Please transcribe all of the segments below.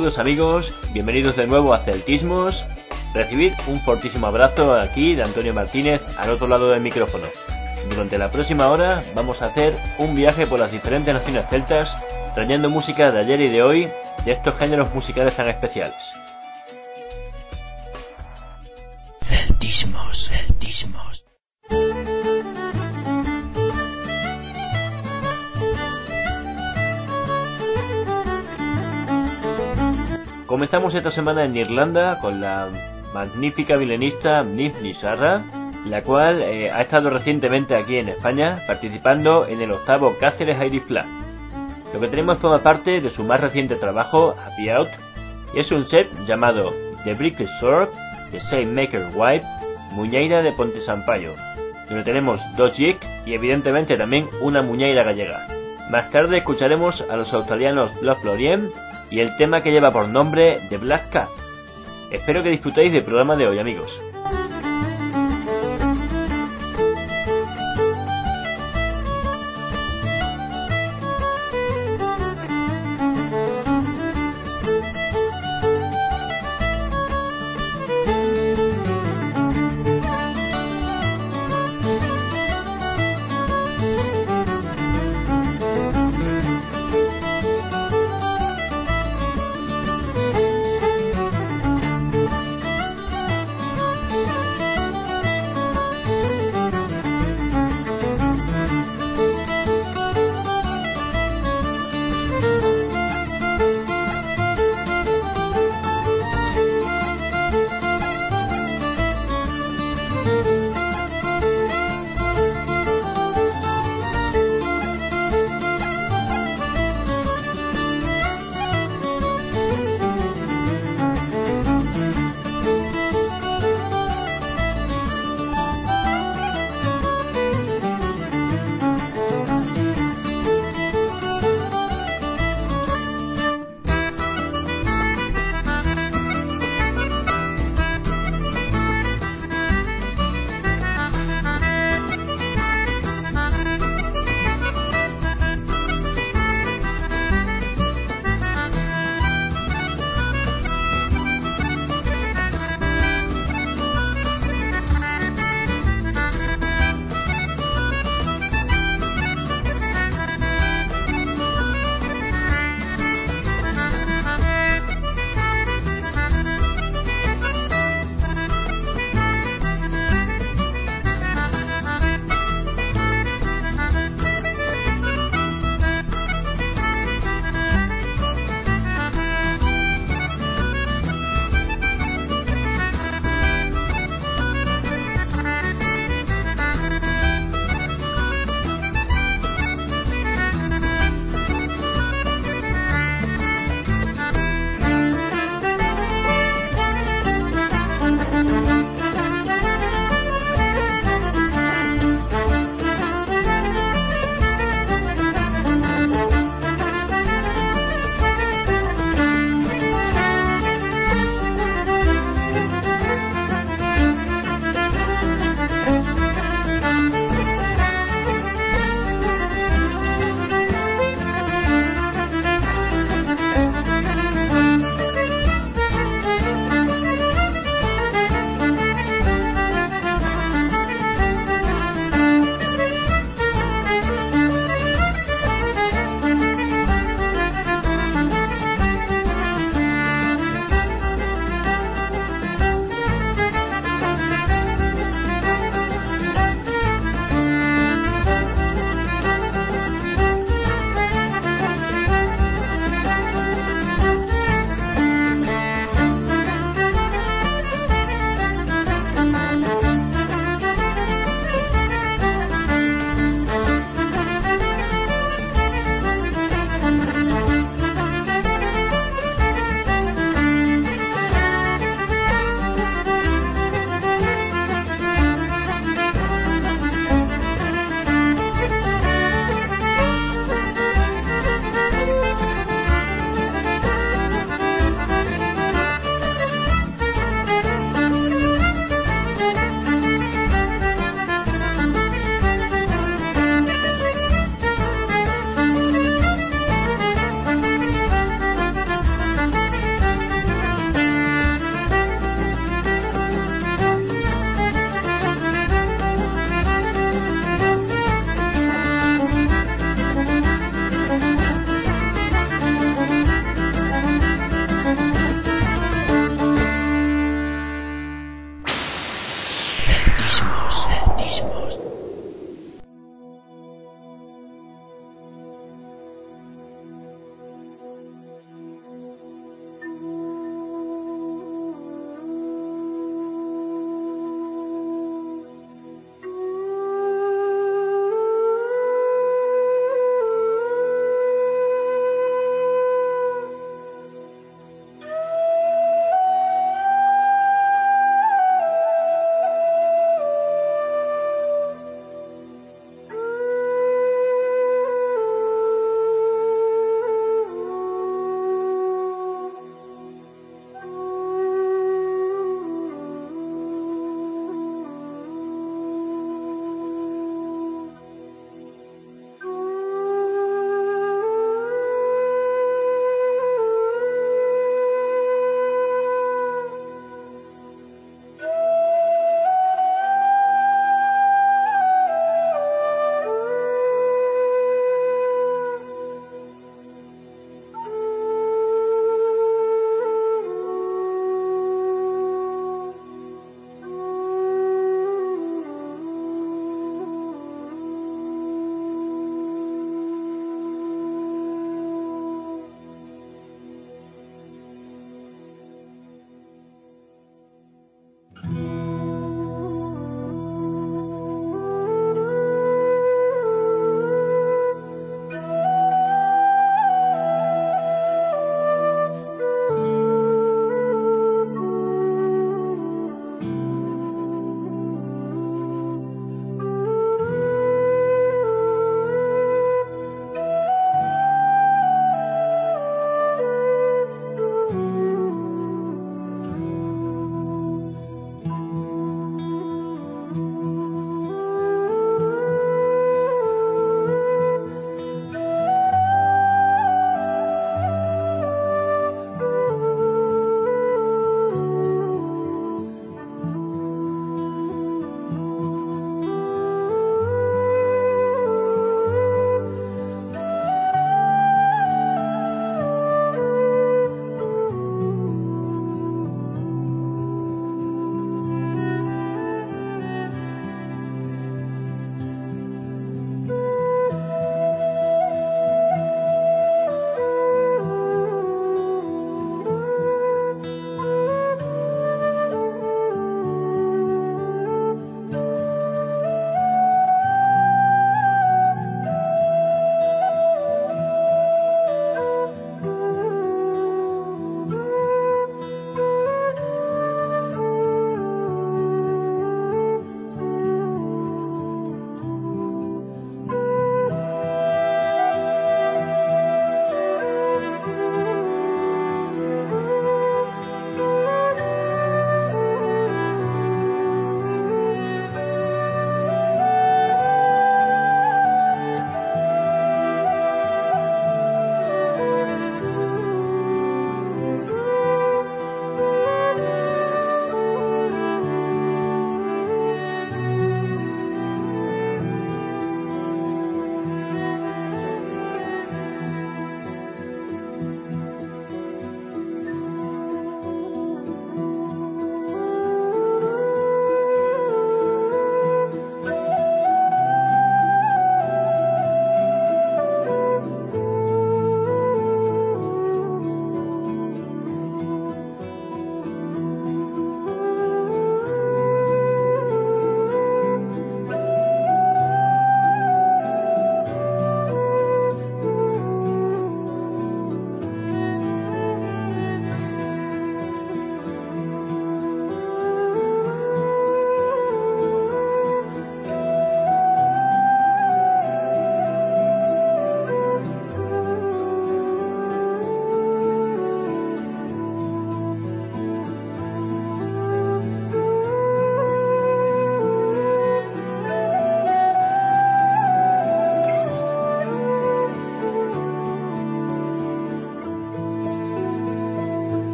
Saludos amigos, bienvenidos de nuevo a Celtismos. Recibid un fortísimo abrazo aquí de Antonio Martínez al otro lado del micrófono. Durante la próxima hora vamos a hacer un viaje por las diferentes naciones celtas, trayendo música de ayer y de hoy, de estos géneros musicales tan especiales. Celtismos. Comenzamos esta semana en Irlanda con la magnífica violinista Niamh Ní Sarra, la cual ha estado recientemente aquí en España participando en el 8º Cáceres Irish Flag. Lo que tenemos forma parte de su más reciente trabajo, Happy Out, y es un set llamado The Brick Sword, The Saintmaker Wife, Muñeira de Ponte Sampaio, donde tenemos 2 jig y evidentemente también una muñeira gallega. Más tarde escucharemos a los australianos Blood Florien y el tema que lleva por nombre The Black Cat. Espero que disfrutéis del programa de hoy, amigos.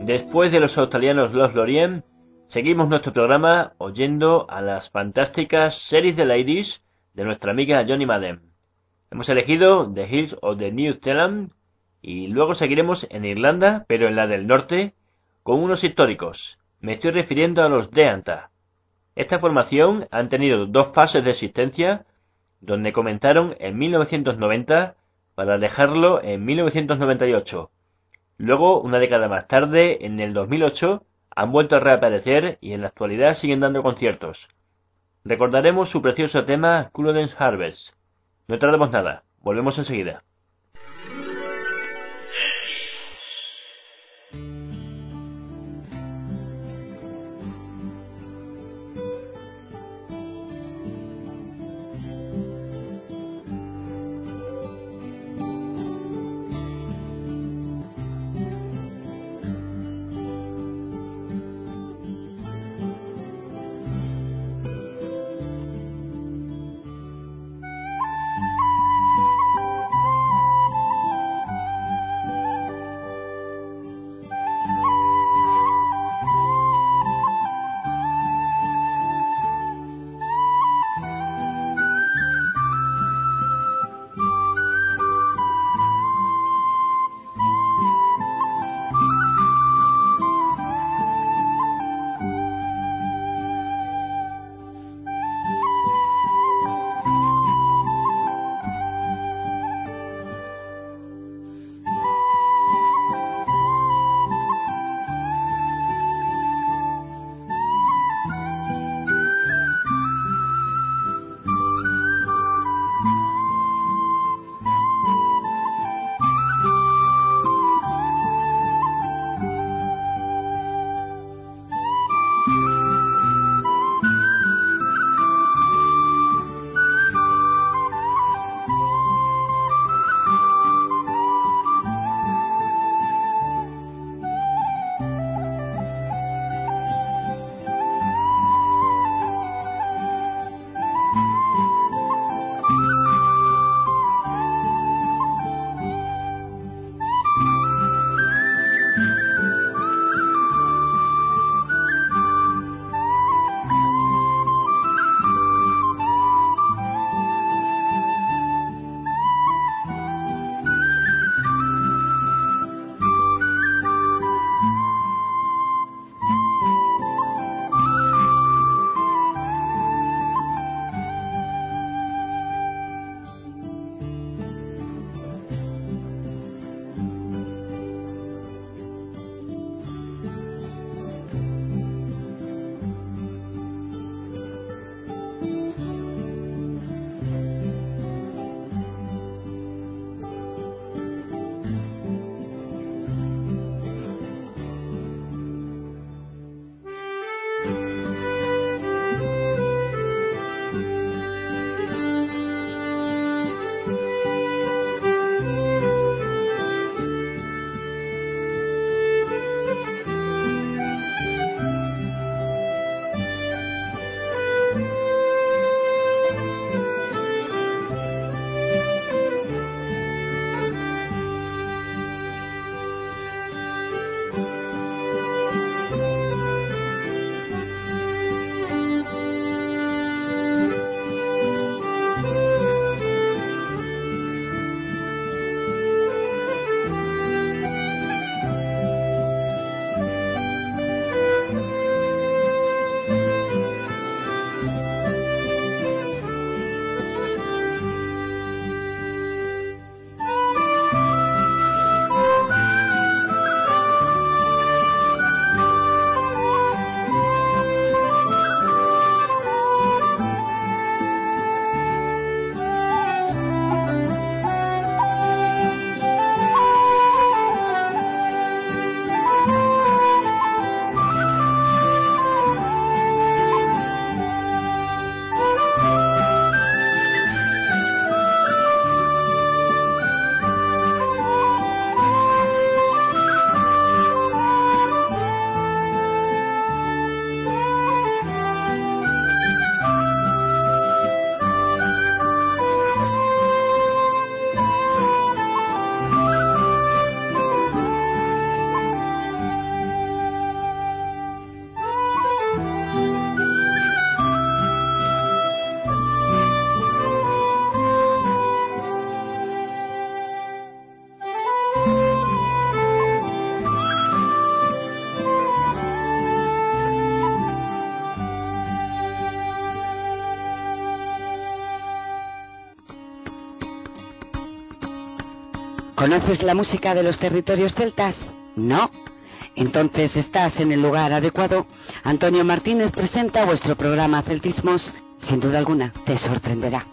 Después de los australianos Los Lorien, seguimos nuestro programa oyendo a las fantásticas series de ladies de nuestra amiga Johnny Madden. Hemos elegido The Hills of the New Zealand y luego seguiremos en Irlanda, pero en la del norte, con unos históricos. Me estoy refiriendo a los Deanta. Esta formación han tenido 2 fases de existencia, donde comenzaron en 1990 para dejarlo en 1998. Luego, una década más tarde, en el 2008, han vuelto a reaparecer y en la actualidad siguen dando conciertos. Recordaremos su precioso tema Culloden's Harvest. No tardemos nada, volvemos enseguida. ¿Conoces la música de los territorios celtas? ¿No? Entonces estás en el lugar adecuado. Antonio Martínez presenta vuestro programa Celtismos. Sin duda alguna, te sorprenderá.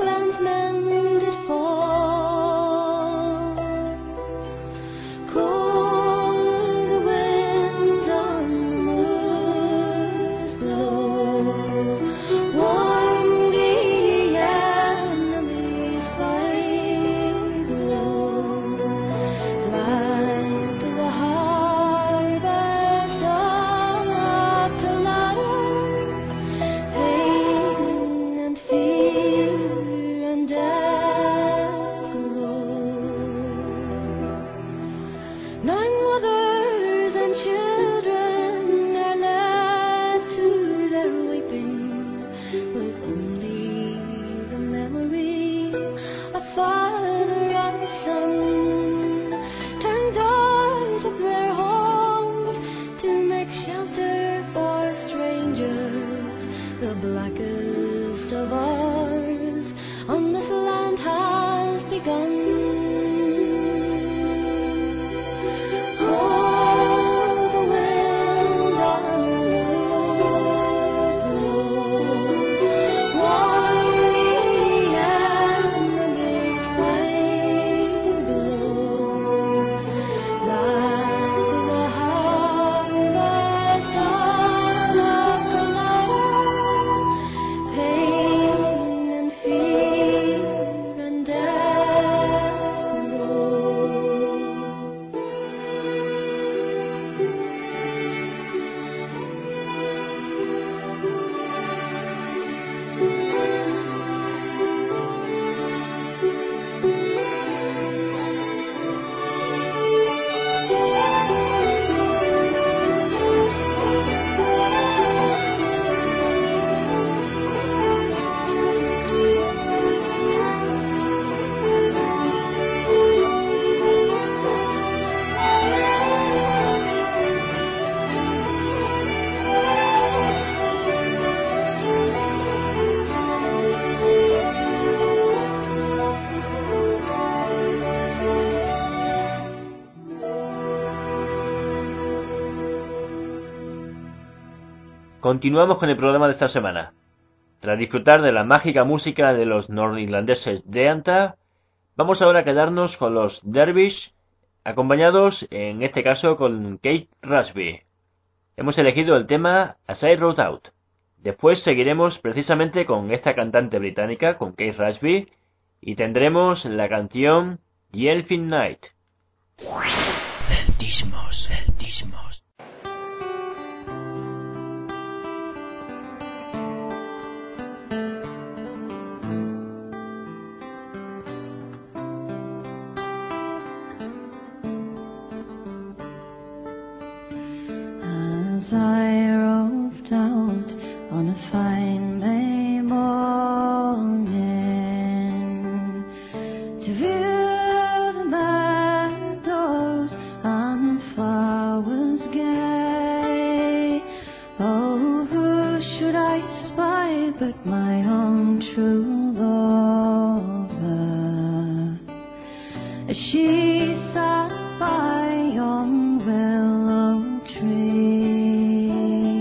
Cool. Continuamos con el programa de esta semana. Tras disfrutar de la mágica música de los norirlandeses de Anta, vamos ahora a quedarnos con los Dervish, acompañados en este caso con Kate Rusby. Hemos elegido el tema As I Rode Out. Después seguiremos precisamente con esta cantante británica, con Kate Rusby, y tendremos la canción The Elfin Night. Celtismos, celtismos. As I roved out on a fine May morning to view the meadows and the flowers gay, oh, who should I spy but my own true lover, as she sat by yon willow tree.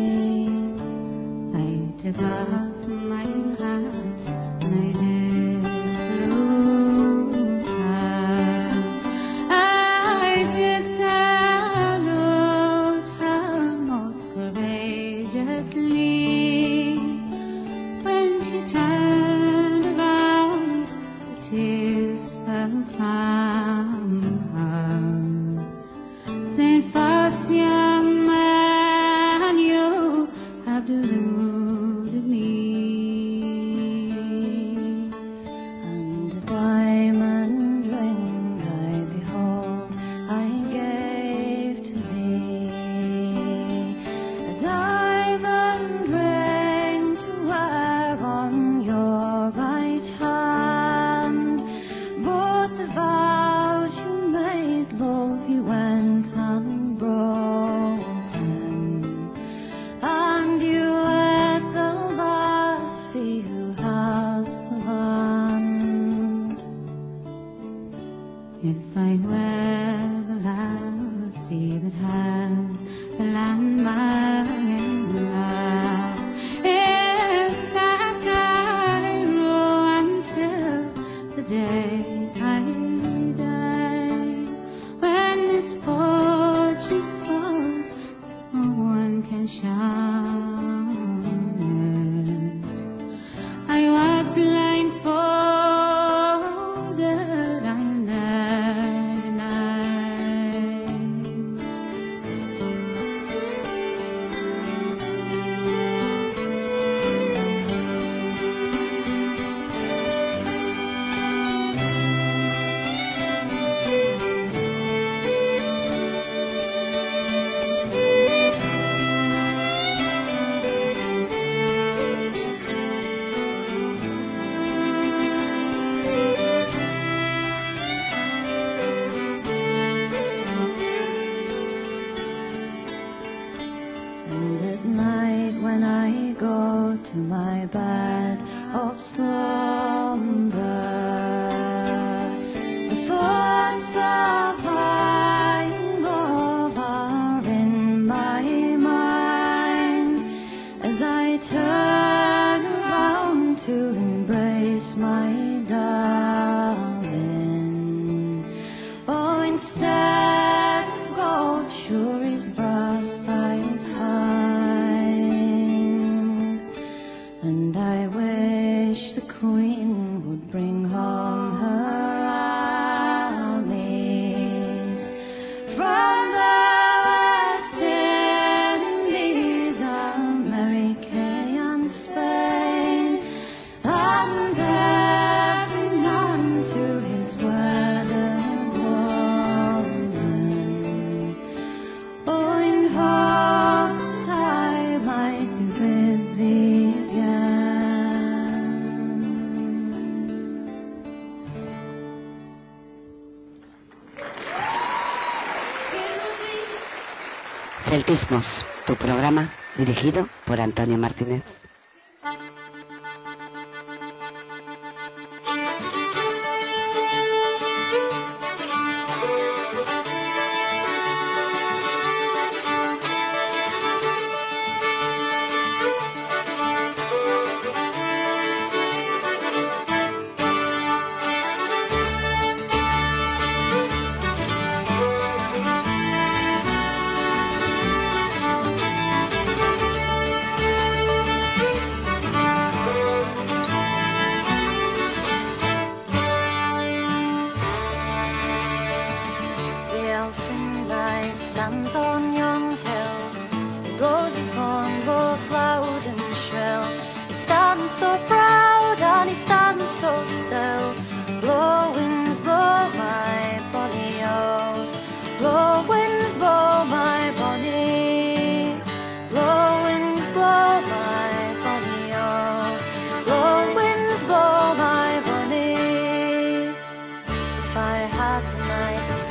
I took off my hat and I did salute her. I did salute her most courageously. When she turned around, the tears fell from her. Saint Fast, young man, you have deluded me. And a diamond ring I behold, I gave to thee. A diamond ring to wear on your right hand. But the vows you made, love, you went unbroken. And you let the lassie who has the land. If I were the lassie that has the land, my love, if that I rule until the day I die, when misfortune falls, no one can shun it. I was blindfolded, I'll never deny. And at night when I go to my bed of slumber, the thoughts of dying love are in my mind, as I turn around to embrace my darling. Oh, instead of gold, sure his breast I find. And I wish the Queen would bring home her armies from the West Indies, America and Spain, and every man to his word and woman. Oh, in hopes I might be with thee again. Celtismos, tu programa dirigido por Antonio Martínez.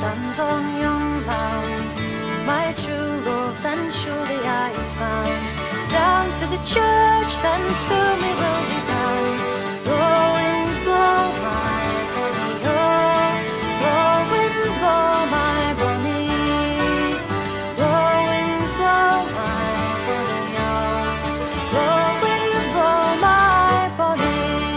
stands on yon mound, my true love then surely I found. Down to the church then soon we will be bound. Blow winds blow my bonny, oh, blow winds blow my bonny. Blow winds blow my bonny, oh, blow winds blow my bonny.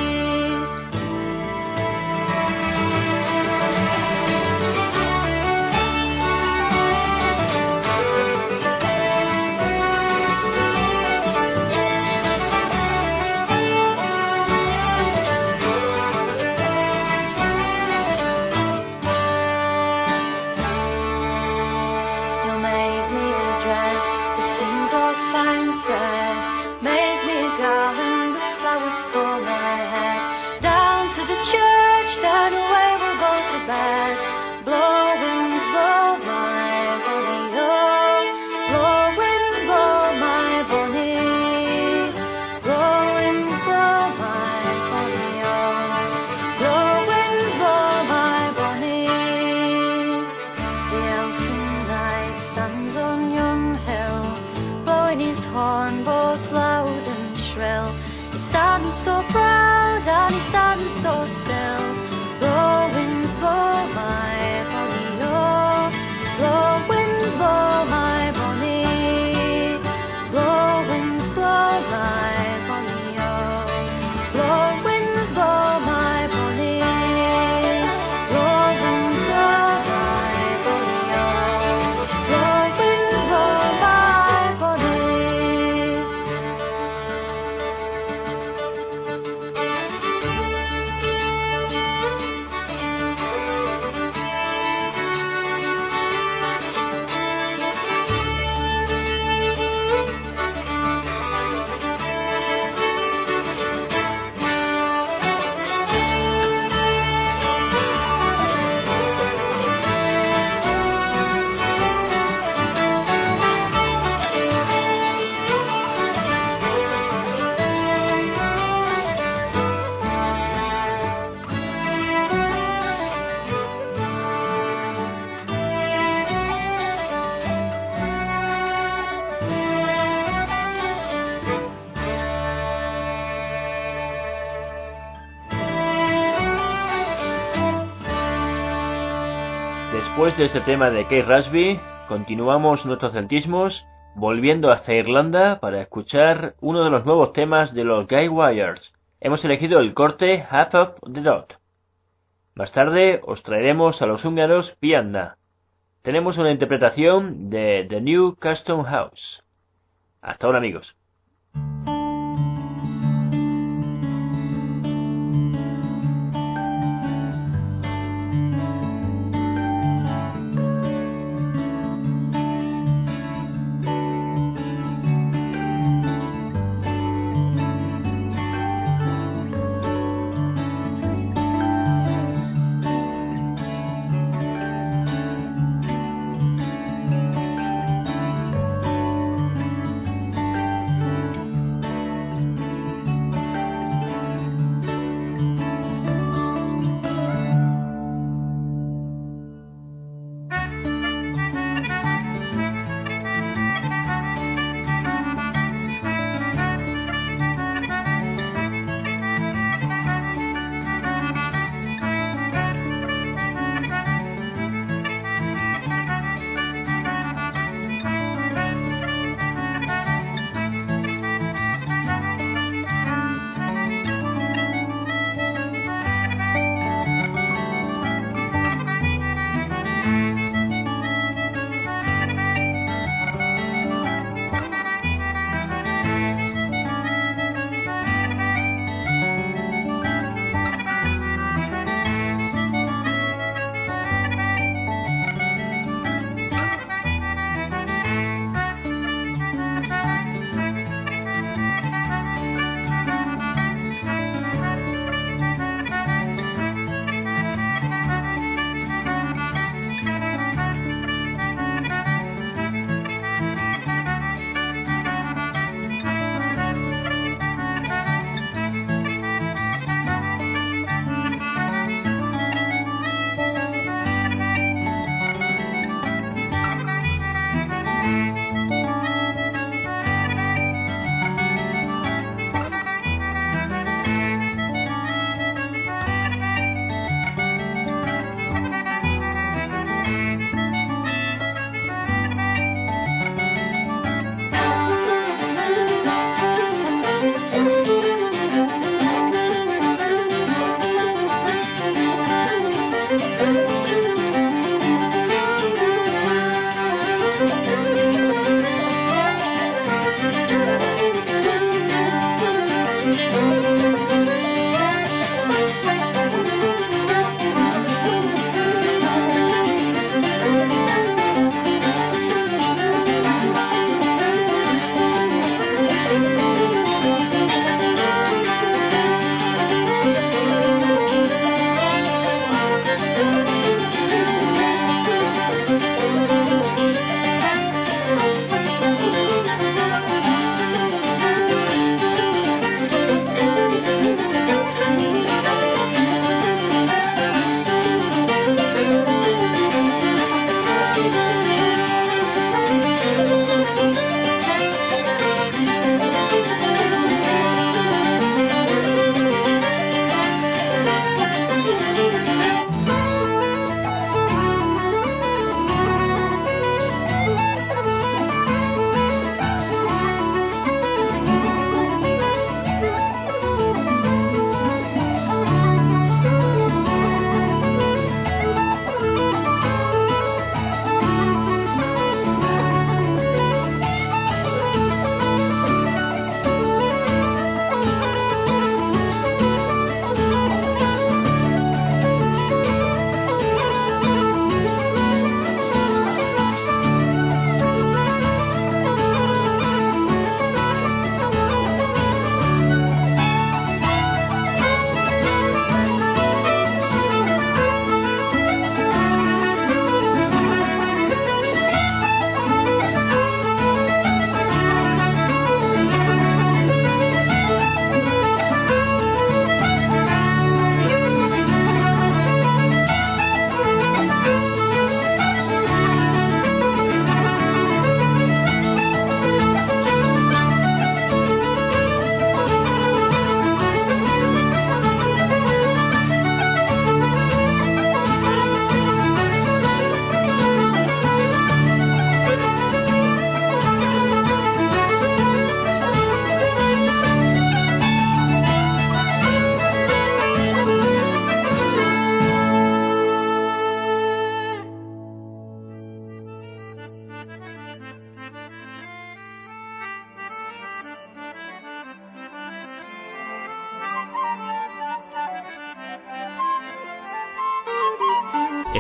You made me a dress that seems of fine thread, made me a garland with flowers for my head. Down to the church, then away we'll go to bed. Blow winds blow my bonny, oh, blow winds blow my bonny. Blow winds blow my bonny, oh, blow winds blow my bonny. The elfin knight stands on yon hill, blowing his horn both loud and shrill. He stands so proud and he stands so still. Blow winds blow my bonny, oh, blow winds blow my bonny. Blow winds blow my bonny, oh, blow winds blow my bonny. Blow winds blow my bonny, oh, blow winds blow my bonny. Después de este tema de Kate Rasby, continuamos nuestros celtismos volviendo hasta Irlanda para escuchar uno de los nuevos temas de los Guy Wires. Hemos elegido el corte Half of the Dot. Más tarde os traeremos a los húngaros Pianda. Tenemos una interpretación de The New Custom House. Hasta ahora, amigos.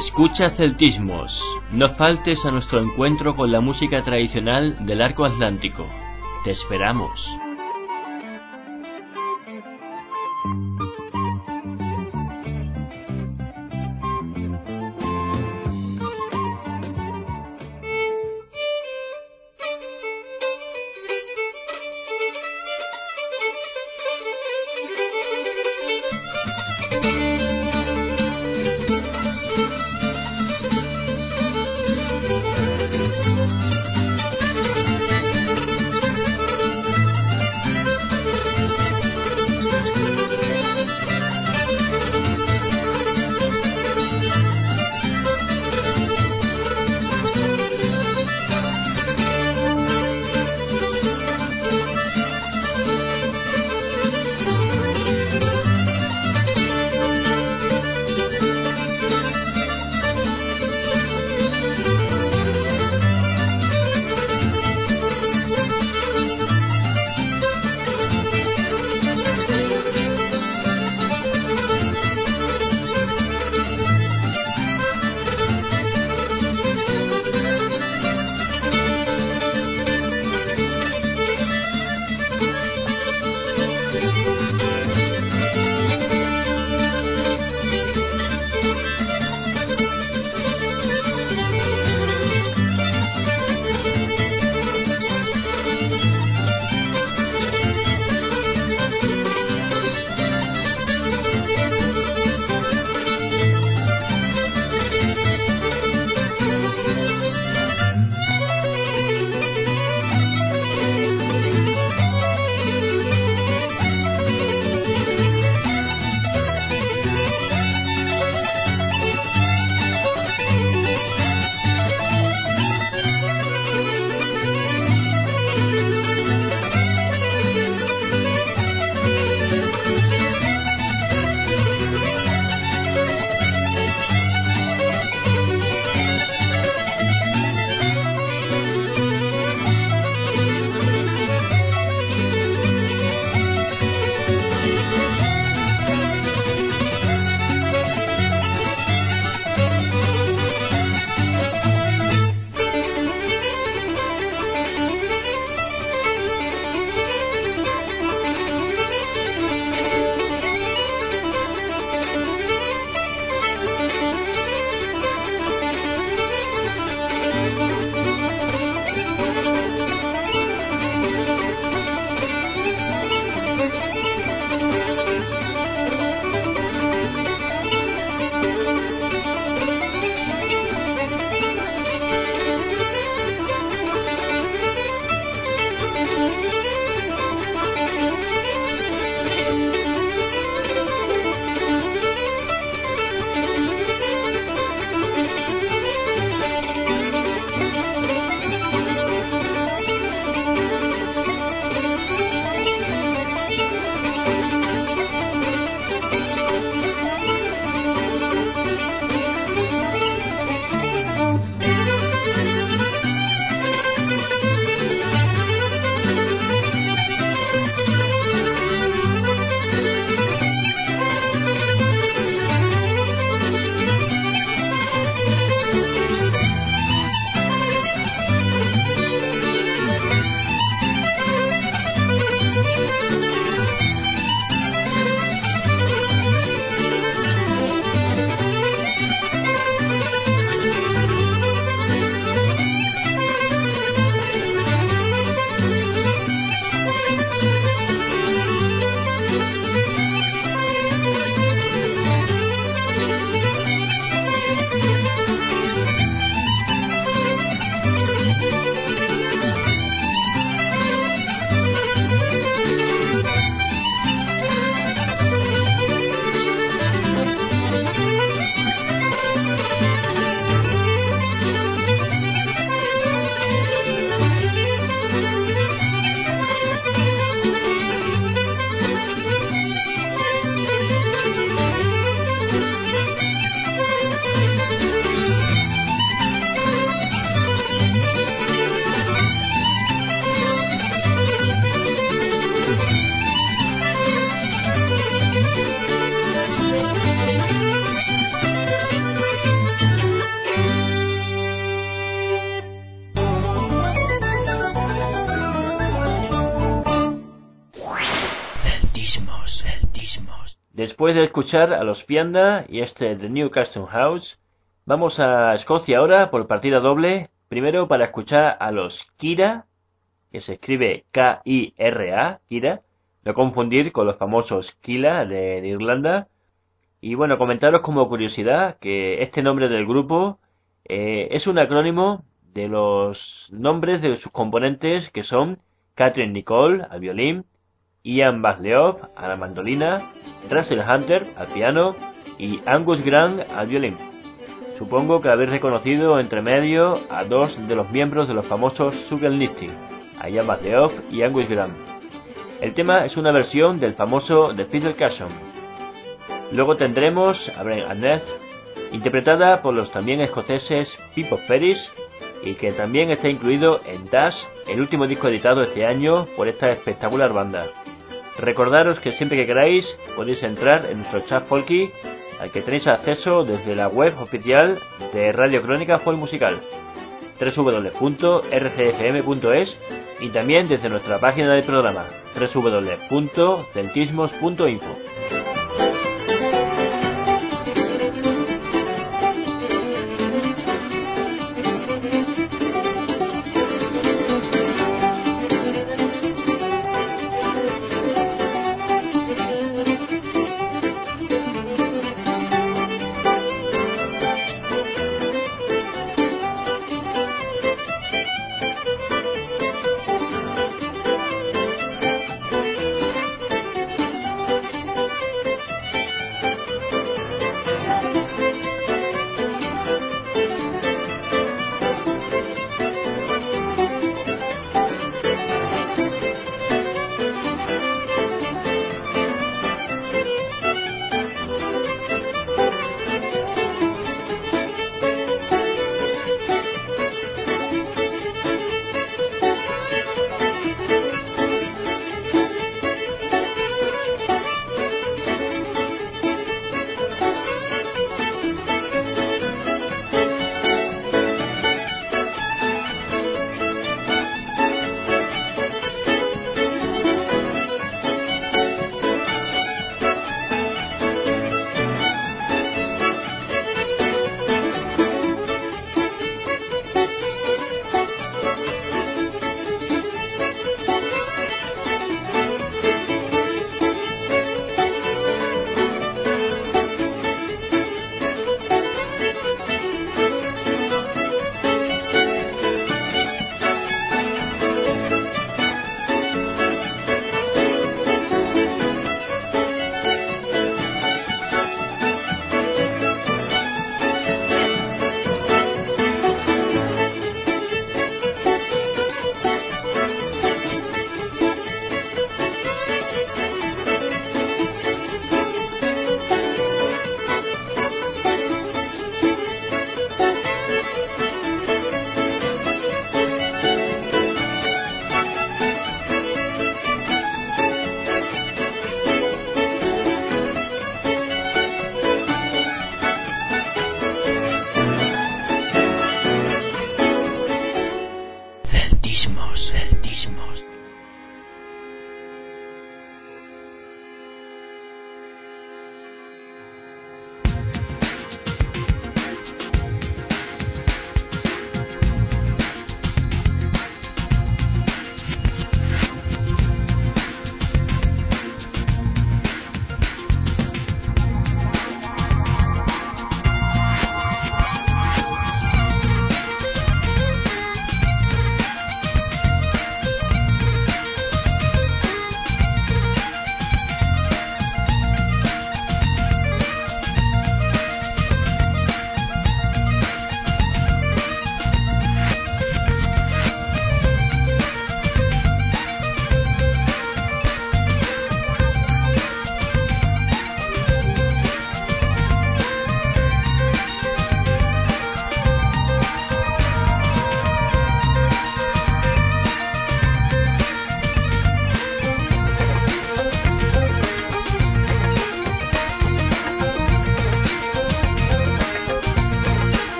Escucha Celtismos. No faltes a nuestro encuentro con la música tradicional del arco atlántico. Te esperamos. Después de escuchar a los Pianda y The New Custom House, vamos a Escocia ahora por partida doble. Primero para escuchar a los Kira, que se escribe K-I-R-A, Kira, no confundir con los famosos Kila de Irlanda. Y bueno, comentaros como curiosidad que este nombre del grupo es un acrónimo de los nombres de sus componentes, que son Catherine Nicole al violín, Ian Basleov a la mandolina, Russell Hunter al piano y Angus Grant al violín. Supongo que habéis reconocido entre medio a dos de los miembros de los famosos Sugar Lifting, a Ian Basleov y Angus Grant. El tema es una versión del famoso The Fiddle Carson. Luego tendremos a Brian Adnet, interpretada por los también escoceses Pipo Ferris, y que también está incluido en Dash, el último disco editado este año por esta espectacular banda. Recordaros que siempre que queráis podéis entrar en nuestro chat folky, al que tenéis acceso desde la web oficial de Radio Crónica Folk Musical, www.rcfm.es, y también desde nuestra página del programa, www.celtismos.info.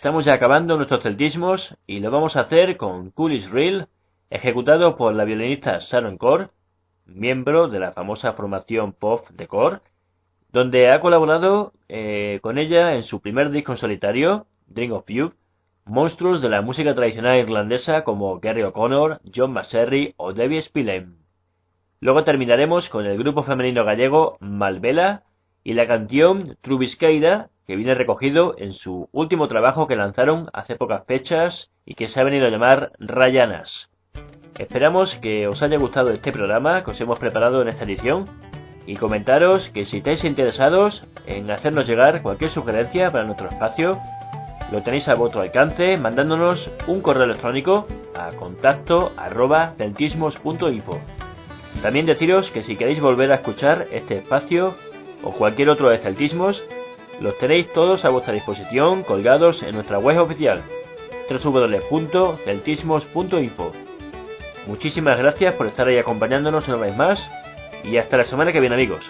estamos ya acabando nuestros celtismos y lo vamos a hacer con Cool is Real, ejecutado por la violinista Sharon Corr, miembro de la famosa formación pop de Corr, donde ha colaborado con ella en su primer disco en solitario, Dream of You, monstruos de la música tradicional irlandesa como Gerry O'Connor, John Maserry o Debbie Spillane. Luego terminaremos con el grupo femenino gallego Malvela y la canción Trubisqueira, que viene recogido en su último trabajo que lanzaron hace pocas fechas y que se ha venido a llamar Rayanas. Esperamos que os haya gustado este programa que os hemos preparado en esta edición y comentaros que si estáis interesados en hacernos llegar cualquier sugerencia para nuestro espacio, lo tenéis a vuestro alcance mandándonos un correo electrónico a contacto@celtismos.info. También deciros que si queréis volver a escuchar este espacio o cualquier otro de Celtismos, los tenéis todos a vuestra disposición colgados en nuestra web oficial www.celtismos.info. Muchísimas gracias por estar ahí acompañándonos una vez más y hasta la semana que viene, amigos.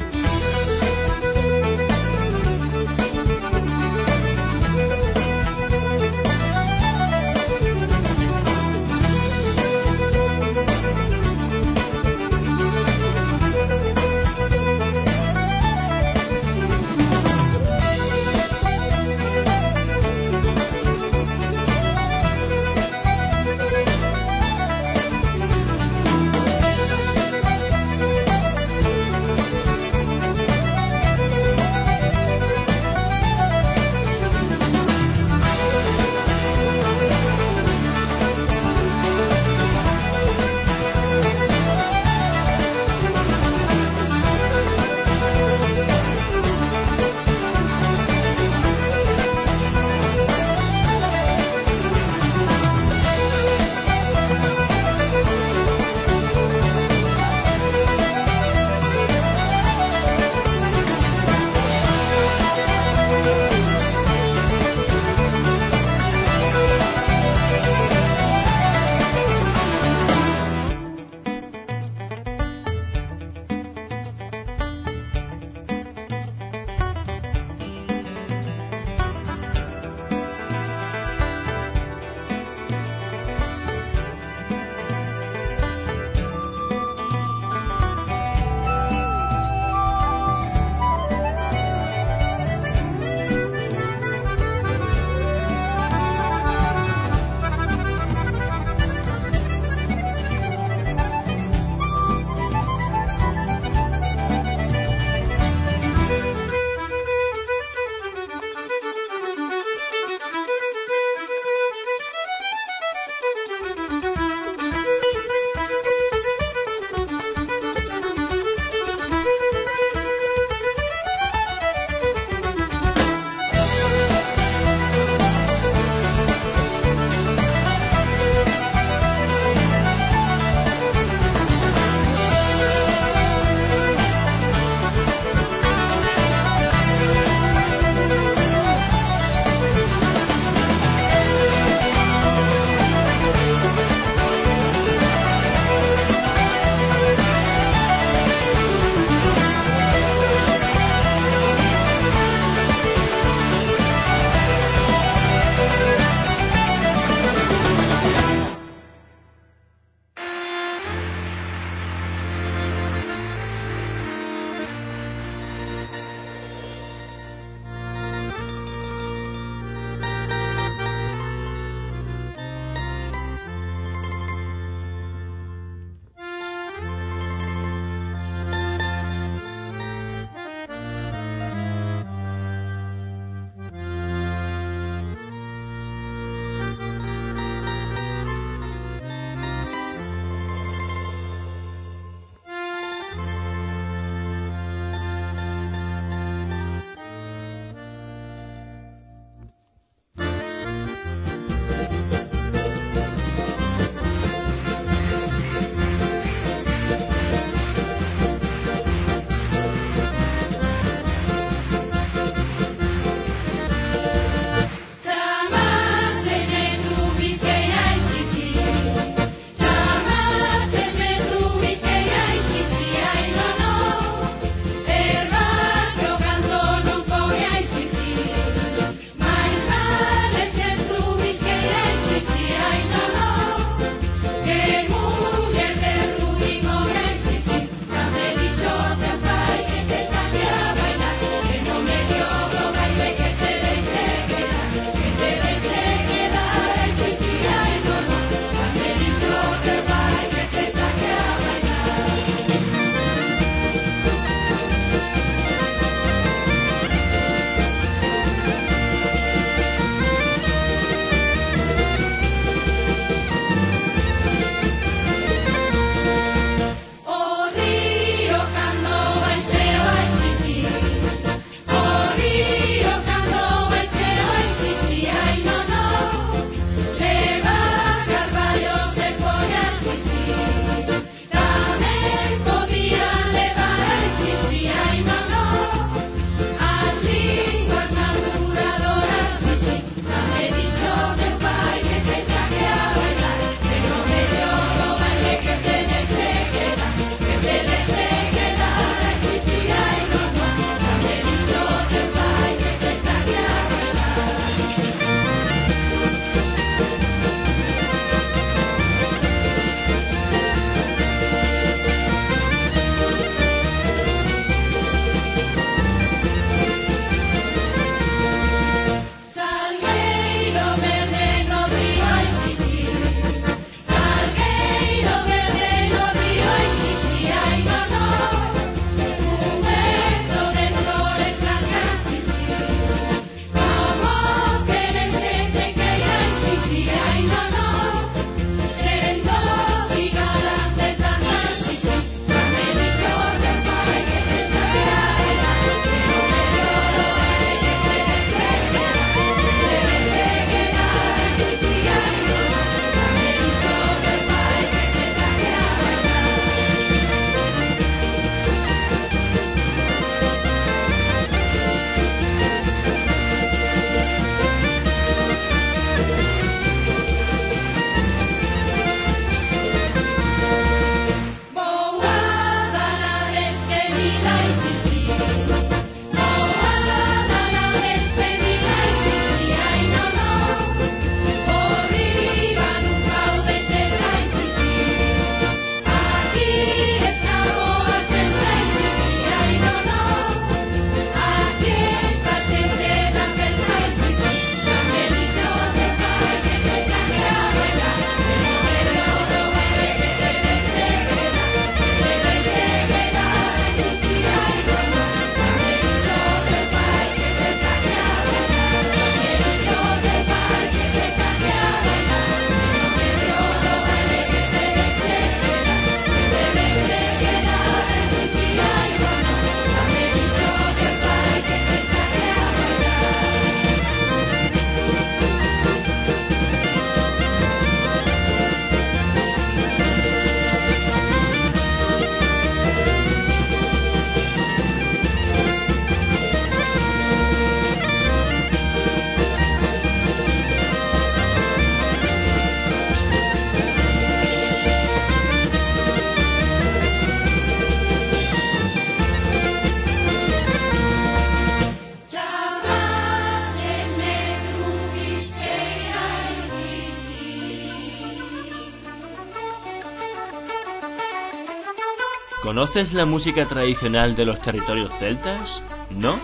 ¿Conoces la música tradicional de los territorios celtas? ¿No?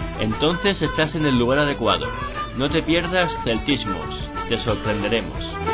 Entonces estás en el lugar adecuado. No te pierdas Celtismos, te sorprenderemos.